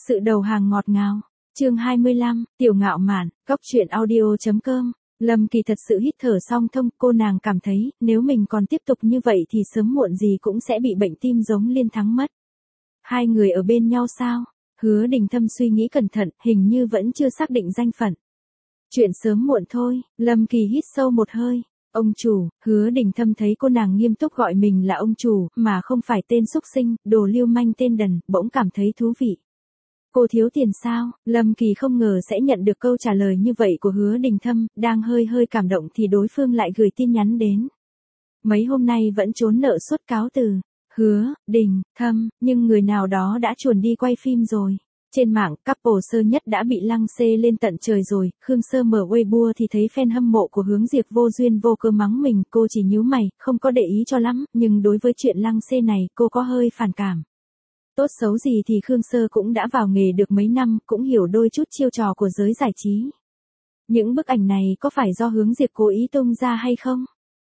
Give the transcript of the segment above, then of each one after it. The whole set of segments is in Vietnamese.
Sự đầu hàng ngọt ngào. Chương 25, Tiểu Ngạo Mạn, Cóc truyện audio.com. Lâm Kỳ thật sự hít thở song thông, cô nàng cảm thấy, nếu mình còn tiếp tục như vậy thì sớm muộn gì cũng sẽ bị bệnh tim giống Liên Thắng mất. Hai người ở bên nhau sao? Hứa Đình Thâm suy nghĩ cẩn thận, hình như vẫn chưa xác định danh phận. Chuyện sớm muộn thôi, Lâm Kỳ hít sâu một hơi. Ông chủ, Hứa Đình Thâm thấy cô nàng nghiêm túc gọi mình là ông chủ, mà không phải tên xúc sinh, đồ lưu manh tên đần, bỗng cảm thấy thú vị. Cô thiếu tiền sao? Lâm Kỳ không ngờ sẽ nhận được câu trả lời như vậy của Hứa Đình Thâm, đang hơi cảm động thì đối phương lại gửi tin nhắn đến. Mấy hôm nay vẫn trốn nợ suốt cáo từ. Hứa Đình Thâm, nhưng người nào đó đã chuồn đi quay phim rồi. Trên mạng, couple sơ nhất đã bị lăng xê lên tận trời rồi, Khương Sơ mở Weibo thì thấy fan hâm mộ của Hướng Diệp vô duyên vô cớ mắng mình, cô chỉ nhíu mày, không có để ý cho lắm, nhưng đối với chuyện lăng xê này, cô có hơi phản cảm. Tốt xấu gì thì Khương Sơ cũng đã vào nghề được mấy năm, cũng hiểu đôi chút chiêu trò của giới giải trí. Những bức ảnh này có phải do Hướng Diệp cố ý tung ra hay không?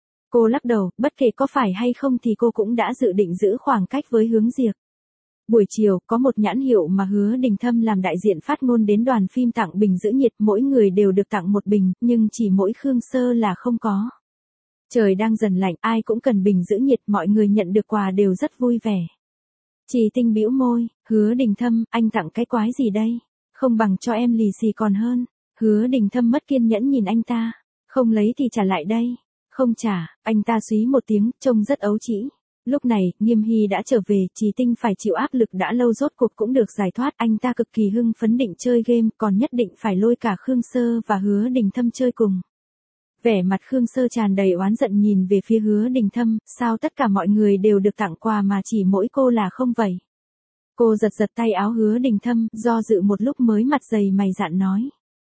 Cô lắc đầu, bất kể có phải hay không thì cô cũng đã dự định giữ khoảng cách với Hướng Diệp. Buổi chiều, có một nhãn hiệu mà Hứa Đình Thâm làm đại diện phát ngôn đến đoàn phim tặng bình giữ nhiệt, mỗi người đều được tặng một bình, nhưng chỉ mỗi Khương Sơ là không có. Trời đang dần lạnh, ai cũng cần bình giữ nhiệt, mọi người nhận được quà đều rất vui vẻ. Trì Tinh bĩu môi, Hứa Đình Thâm, anh tặng cái quái gì đây? Không bằng cho em lì xì còn hơn. Hứa Đình Thâm mất kiên nhẫn nhìn anh ta, không lấy thì trả lại đây. Không trả, anh ta xúy một tiếng, trông rất ấu trĩ. Lúc này, Nghiêm Hy đã trở về, Trì Tinh phải chịu áp lực đã lâu rốt cuộc cũng được giải thoát, anh ta cực kỳ hưng phấn định chơi game, còn nhất định phải lôi cả Khương Sơ và Hứa Đình Thâm chơi cùng. Vẻ mặt Khương Sơ tràn đầy oán giận nhìn về phía Hứa Đình Thâm, sao tất cả mọi người đều được tặng quà mà chỉ mỗi cô là không vậy? Cô giật tay áo Hứa Đình Thâm, do dự một lúc mới mặt dày mày dạn nói.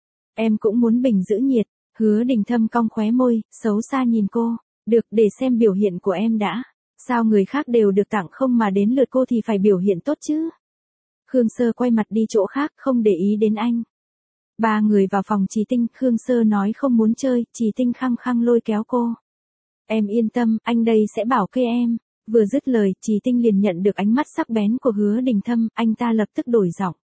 Em cũng muốn bình giữ nhiệt. Hứa Đình Thâm cong khóe môi, xấu xa nhìn cô. Được, để xem biểu hiện của em đã. Sao người khác đều được tặng không mà đến lượt cô thì phải biểu hiện tốt chứ? Khương Sơ quay mặt đi chỗ khác, không để ý đến anh. Ba người vào phòng Trì Tinh, Khương Sơ nói không muốn chơi, Trì Tinh khăng khăng lôi kéo cô. Em yên tâm, anh đây sẽ bảo kê em. Vừa dứt lời, Trì Tinh liền nhận được ánh mắt sắc bén của Hứa Đình Thâm, anh ta lập tức đổi giọng.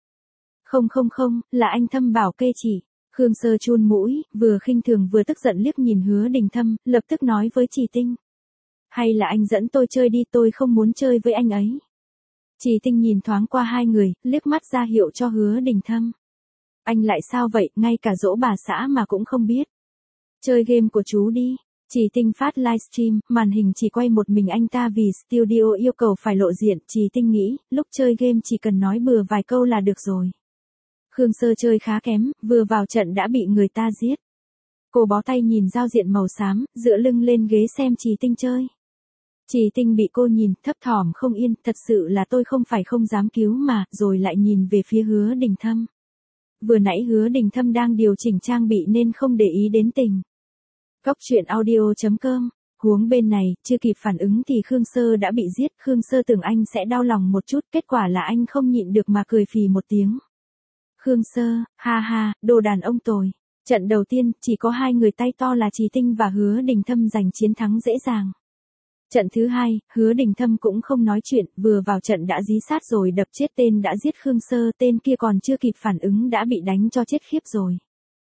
Không, là anh Thâm bảo kê chị. Khương Sơ chun mũi, vừa khinh thường vừa tức giận liếc nhìn Hứa Đình Thâm, lập tức nói với Trì Tinh. Hay là anh dẫn tôi chơi đi, tôi không muốn chơi với anh ấy. Trì Tinh nhìn thoáng qua hai người, liếc mắt ra hiệu cho Hứa Đình Thâm. Anh lại sao vậy, ngay cả dỗ bà xã mà cũng không biết. Chơi game của chú đi. Trì Tinh phát livestream, màn hình chỉ quay một mình anh ta vì studio yêu cầu phải lộ diện. Trì Tinh nghĩ, lúc chơi game chỉ cần nói bừa vài câu là được rồi. Khương Sơ chơi khá kém, vừa vào trận đã bị người ta giết. Cô bó tay nhìn giao diện màu xám, dựa lưng lên ghế xem Trì Tinh chơi. Trì Tinh bị cô nhìn, thấp thỏm không yên, thật sự là tôi không phải không dám cứu mà, rồi lại nhìn về phía Hứa Đình Thâm. Vừa nãy Hứa Đình Thâm đang điều chỉnh trang bị nên không để ý đến tình. Cóc truyện audio.com. Huống bên này, chưa kịp phản ứng thì Khương Sơ đã bị giết, Khương Sơ tưởng anh sẽ đau lòng một chút, kết quả là anh không nhịn được mà cười phì một tiếng. Khương Sơ, ha, đồ đàn ông tồi. Trận đầu tiên, chỉ có hai người tay to là Trì Tinh và Hứa Đình Thâm giành chiến thắng dễ dàng. Trận thứ hai, Hứa Đình Thâm cũng không nói chuyện, vừa vào trận đã dí sát rồi đập chết tên đã giết Khương Sơ, tên kia còn chưa kịp phản ứng đã bị đánh cho chết khiếp rồi.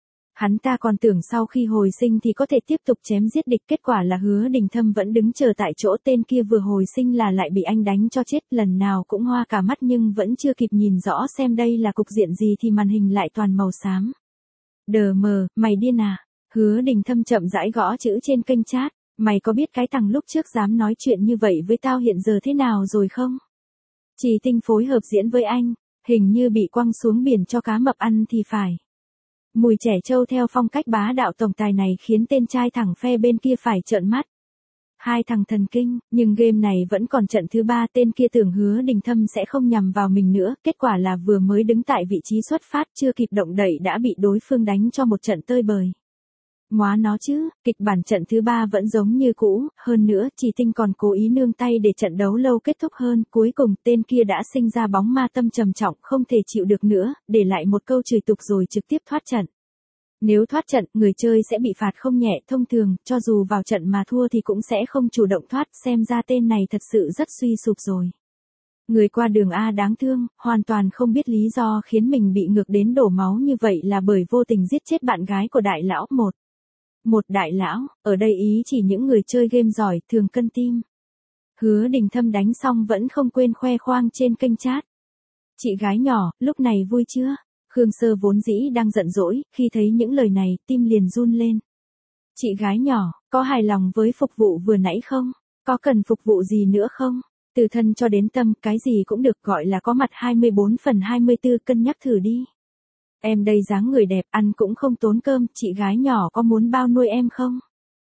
Hắn ta còn tưởng sau khi hồi sinh thì có thể tiếp tục chém giết địch, kết quả là Hứa Đình Thâm vẫn đứng chờ tại chỗ, tên kia vừa hồi sinh là lại bị anh đánh cho chết, lần nào cũng hoa cả mắt nhưng vẫn chưa kịp nhìn rõ xem đây là cục diện gì thì màn hình lại toàn màu xám. Đờ mờ, mày điên à? Hứa Đình Thâm chậm rãi gõ chữ trên kênh chat. Mày có biết cái thằng lúc trước dám nói chuyện như vậy với tao hiện giờ thế nào rồi không? Trì Tinh phối hợp diễn với anh, hình như bị quăng xuống biển cho cá mập ăn thì phải. Mùi trẻ trâu theo phong cách bá đạo tổng tài này khiến tên trai thẳng phe bên kia phải trợn mắt. Hai thằng thần kinh, nhưng game này vẫn còn trận thứ ba, tên kia tưởng Hứa Đình Thâm sẽ không nhằm vào mình nữa, kết quả là vừa mới đứng tại vị trí xuất phát chưa kịp động đậy đã bị đối phương đánh cho một trận tơi bời. Móa nó chứ, kịch bản trận thứ ba vẫn giống như cũ, hơn nữa, Trì Tinh còn cố ý nương tay để trận đấu lâu kết thúc hơn, cuối cùng tên kia đã sinh ra bóng ma tâm trầm trọng, không thể chịu được nữa, để lại một câu chửi tục rồi trực tiếp thoát trận. Nếu thoát trận, người chơi sẽ bị phạt không nhẹ, thông thường, cho dù vào trận mà thua thì cũng sẽ không chủ động thoát, xem ra tên này thật sự rất suy sụp rồi. Người qua đường A đáng thương, hoàn toàn không biết lý do khiến mình bị ngược đến đổ máu như vậy là bởi vô tình giết chết bạn gái của đại lão một. Một đại lão, ở đây ý chỉ những người chơi game giỏi, thường cân tim. Hứa Đình Thâm đánh xong vẫn không quên khoe khoang trên kênh chat. Chị gái nhỏ, lúc này vui chưa? Khương Sơ vốn dĩ đang giận dỗi, khi thấy những lời này, tim liền run lên. Chị gái nhỏ, có hài lòng với phục vụ vừa nãy không? Có cần phục vụ gì nữa không? Từ thân cho đến tâm, cái gì cũng được gọi là có mặt 24/24, cân nhắc thử đi. Em đây dáng người đẹp, ăn cũng không tốn cơm, chị gái nhỏ có muốn bao nuôi em không?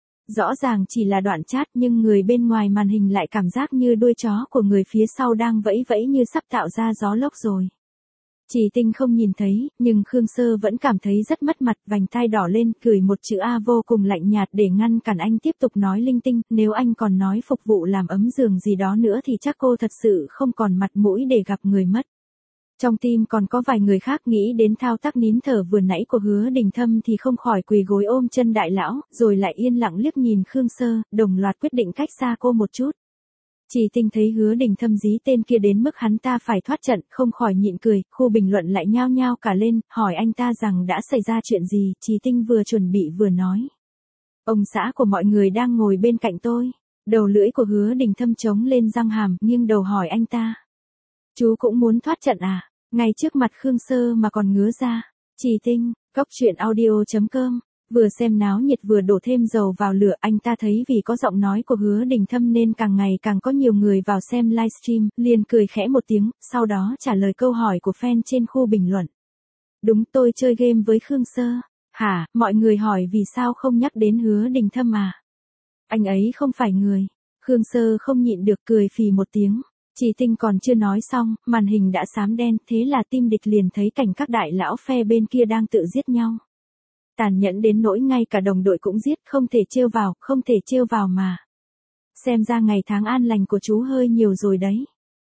Rõ ràng chỉ là đoạn chat nhưng người bên ngoài màn hình lại cảm giác như đuôi chó của người phía sau đang vẫy vẫy như sắp tạo ra gió lốc rồi. Chỉ Tinh không nhìn thấy, nhưng Khương Sơ vẫn cảm thấy rất mất mặt, vành tai đỏ lên, cười một chữ A vô cùng lạnh nhạt để ngăn cản anh tiếp tục nói linh tinh, nếu anh còn nói phục vụ làm ấm giường gì đó nữa thì chắc cô thật sự không còn mặt mũi để gặp người mất. Trong tim còn có vài người khác nghĩ đến thao tác nín thở vừa nãy của Hứa Đình Thâm thì không khỏi quỳ gối ôm chân đại lão, rồi lại yên lặng liếc nhìn Khương Sơ, đồng loạt quyết định cách xa cô một chút. Chỉ Tinh thấy Hứa Đình Thâm dí tên kia đến mức hắn ta phải thoát trận, không khỏi nhịn cười, khu bình luận lại nhao nhao cả lên, hỏi anh ta rằng đã xảy ra chuyện gì, Chỉ Tinh vừa chuẩn bị vừa nói. Ông xã của mọi người đang ngồi bên cạnh tôi, đầu lưỡi của Hứa Đình Thâm trống lên răng hàm, nghiêng đầu hỏi anh ta. Chú cũng muốn thoát trận à? Ngay trước mặt Khương Sơ mà còn ngứa ra. Chỉ Tinh, cóc truyện audio.com. Vừa xem náo nhiệt vừa đổ thêm dầu vào lửa, anh ta thấy vì có giọng nói của Hứa Đình Thâm nên càng ngày càng có nhiều người vào xem livestream, liền cười khẽ một tiếng, sau đó trả lời câu hỏi của fan trên khu bình luận. Đúng, tôi chơi game với Khương Sơ. Hả, mọi người hỏi vì sao không nhắc đến Hứa Đình Thâm à? Anh ấy không phải người. Khương Sơ không nhịn được cười phì một tiếng. Chỉ Tinh còn chưa nói xong, màn hình đã xám đen, thế là team địch liền thấy cảnh các đại lão phe bên kia đang tự giết nhau. Tàn nhẫn đến nỗi ngay cả đồng đội cũng giết, không thể trêu vào, không thể trêu vào mà. Xem ra ngày tháng an lành của chú hơi nhiều rồi đấy.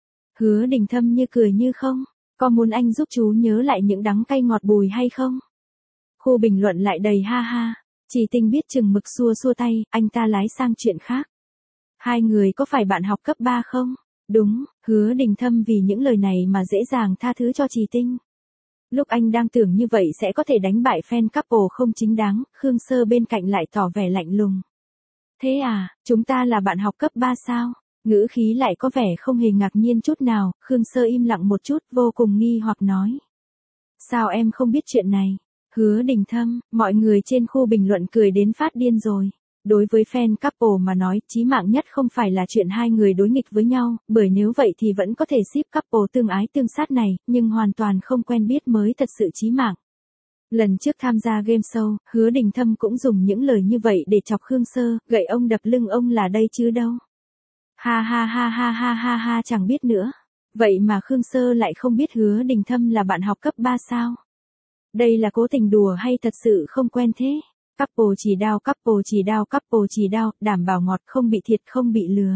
Hứa Đình Thâm như cười như không, có muốn anh giúp chú nhớ lại những đắng cay ngọt bùi hay không? Khu bình luận lại đầy ha ha, Chỉ Tinh biết chừng mực xua xua tay, anh ta lái sang chuyện khác. Hai người có phải bạn học cấp 3 không? Đúng, Hứa Đình Thâm vì những lời này mà dễ dàng tha thứ cho Chỉ Tinh. Lúc anh đang tưởng như vậy sẽ có thể đánh bại fan couple không chính đáng, Khương Sơ bên cạnh lại tỏ vẻ lạnh lùng. Thế à, chúng ta là bạn học cấp 3 sao? Ngữ khí lại có vẻ không hề ngạc nhiên chút nào, Khương Sơ im lặng một chút, vô cùng nghi hoặc nói. Sao em không biết chuyện này? Hứa Đình Thâm, mọi người trên khu bình luận cười đến phát điên rồi. Đối với fan couple mà nói, chí mạng nhất không phải là chuyện hai người đối nghịch với nhau, bởi nếu vậy thì vẫn có thể ship couple tương ái tương sát này, nhưng hoàn toàn không quen biết mới thật sự chí mạng. Lần trước tham gia game show, Hứa Đình Thâm cũng dùng những lời như vậy để chọc Khương Sơ, gậy ông đập lưng ông là đây chứ đâu. Ha ha ha ha ha ha ha, chẳng biết nữa. Vậy mà Khương Sơ lại không biết Hứa Đình Thâm là bạn học cấp 3 sao? Đây là cố tình đùa hay thật sự không quen thế? Couple chỉ đao, couple chỉ đao, couple chỉ đao, đảm bảo ngọt không bị thiệt không bị lừa.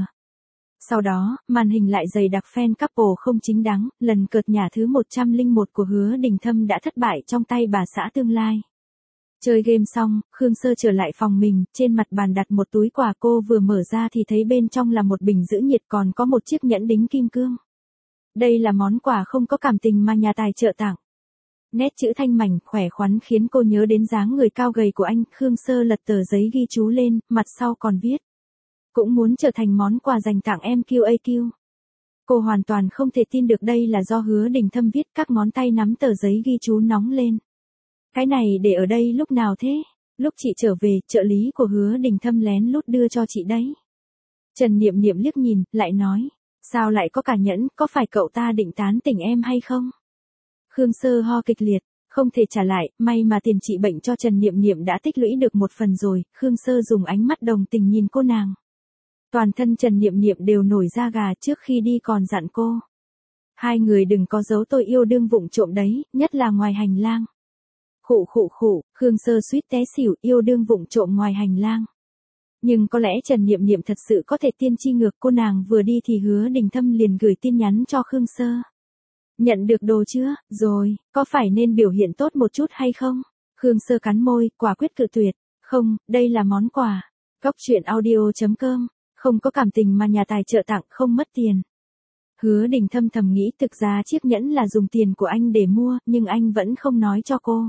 Sau đó, màn hình lại dày đặc fan couple không chính đáng, lần cợt nhả thứ 101 của Hứa Đình Thâm đã thất bại trong tay bà xã tương lai. Chơi game xong, Khương Sơ trở lại phòng mình, trên mặt bàn đặt một túi quà, cô vừa mở ra thì thấy bên trong là một bình giữ nhiệt còn có một chiếc nhẫn đính kim cương. Đây là món quà không có cảm tình mà nhà tài trợ tặng. Nét chữ thanh mảnh, khỏe khoắn khiến cô nhớ đến dáng người cao gầy của anh, Khương Sơ lật tờ giấy ghi chú lên, mặt sau còn viết. Cũng muốn trở thành món quà dành tặng em QAQ. Cô hoàn toàn không thể tin được đây là do Hứa Đình Thâm viết, các ngón tay nắm tờ giấy ghi chú nóng lên. Cái này để ở đây lúc nào thế? Lúc chị trở về, trợ lý của Hứa Đình Thâm lén lút đưa cho chị đấy. Trần Niệm Niệm liếc nhìn, lại nói. Sao lại có cả nhẫn, có phải cậu ta định tán tỉnh em hay không? Khương Sơ ho kịch liệt, không thể trả lại, may mà tiền trị bệnh cho Trần Niệm Niệm đã tích lũy được một phần rồi, Khương Sơ dùng ánh mắt đồng tình nhìn cô nàng. Toàn thân Trần Niệm Niệm đều nổi da gà, trước khi đi còn dặn cô. Hai người đừng có giấu tôi yêu đương vụng trộm đấy, nhất là ngoài hành lang. Khụ khụ khụ, Khương Sơ suýt té xỉu, yêu đương vụng trộm ngoài hành lang. Nhưng có lẽ Trần Niệm Niệm thật sự có thể tiên tri ngược, cô nàng vừa đi thì Hứa Đình Thâm liền gửi tin nhắn cho Khương Sơ. Nhận được đồ chưa, rồi, có phải nên biểu hiện tốt một chút hay không? Khương Sơ cắn môi, quả quyết cự tuyệt. Không, đây là món quà. Cóc truyện audio.com, không có cảm tình mà nhà tài trợ tặng, không mất tiền. Hứa Đình Thâm thầm nghĩ thực ra chiếc nhẫn là dùng tiền của anh để mua, nhưng anh vẫn không nói cho cô.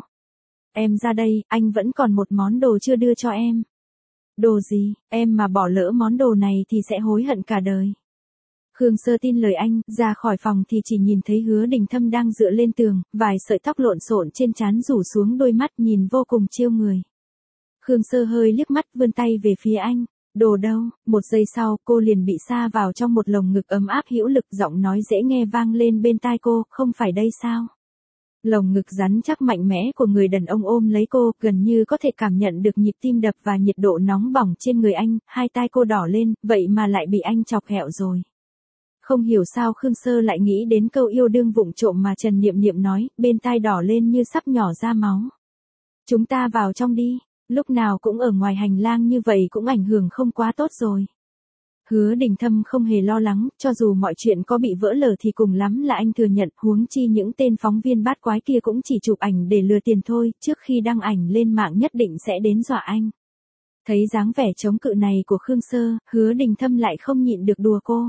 Em ra đây, anh vẫn còn một món đồ chưa đưa cho em. Đồ gì, em mà bỏ lỡ món đồ này thì sẽ hối hận cả đời. Khương Sơ tin lời anh, ra khỏi phòng thì chỉ nhìn thấy Hứa Đình Thâm đang dựa lên tường, vài sợi tóc lộn xộn trên trán rủ xuống đôi mắt nhìn vô cùng trêu người. Khương Sơ hơi liếc mắt vươn tay về phía anh. Đồ đâu? Một giây sau, cô liền bị sa vào trong một lồng ngực ấm áp hữu lực, giọng nói dễ nghe vang lên bên tai cô, không phải đây sao? Lồng ngực rắn chắc mạnh mẽ của người đàn ông ôm lấy cô, gần như có thể cảm nhận được nhịp tim đập và nhiệt độ nóng bỏng trên người anh, hai tai cô đỏ lên, vậy mà lại bị anh chọc ghẹo rồi. Không hiểu sao Khương Sơ lại nghĩ đến câu yêu đương vụng trộm mà Trần Niệm Niệm nói, bên tai đỏ lên như sắp nhỏ ra máu. Chúng ta vào trong đi. Lúc nào cũng ở ngoài hành lang như vậy cũng ảnh hưởng không quá tốt rồi. Hứa Đình Thâm không hề lo lắng, cho dù mọi chuyện có bị vỡ lở thì cùng lắm là anh thừa nhận, huống chi những tên phóng viên bát quái kia cũng chỉ chụp ảnh để lừa tiền thôi, trước khi đăng ảnh lên mạng nhất định sẽ đến dọa anh. Thấy dáng vẻ chống cự này của Khương Sơ, Hứa Đình Thâm lại không nhịn được đùa cô.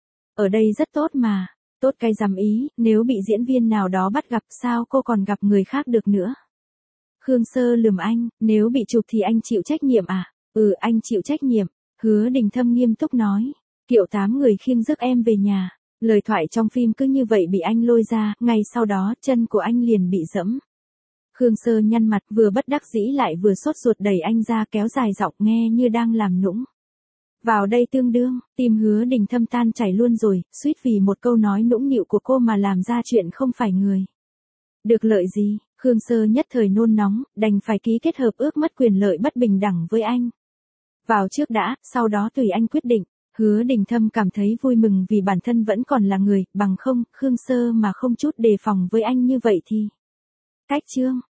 Ở đây rất tốt mà, tốt cái dám ý, nếu bị diễn viên nào đó bắt gặp sao cô còn gặp người khác được nữa. Khương Sơ lườm anh, nếu bị chụp thì anh chịu trách nhiệm à? Anh chịu trách nhiệm. Hứa Đình Thâm nghiêm túc nói. Kiệu 8 người khiêng rước em về nhà. Lời thoại trong phim cứ như vậy bị anh lôi ra, ngay sau đó chân của anh liền bị dẫm. Khương Sơ nhăn mặt vừa bất đắc dĩ lại vừa sốt ruột đẩy anh ra kéo dài giọng nghe như đang làm nũng. Vào đây tương đương, tim Hứa Đình Thâm tan chảy luôn rồi, suýt vì một câu nói nũng nịu của cô mà làm ra chuyện không phải người. Được lợi gì? Khương Sơ nhất thời nôn nóng, đành phải ký kết hợp ước mất quyền lợi bất bình đẳng với anh. Vào trước đã, sau đó tùy anh quyết định. Hứa Đình Thâm cảm thấy vui mừng vì bản thân vẫn còn là người, bằng không, Khương Sơ mà không chút đề phòng với anh như vậy thì. Cách chương.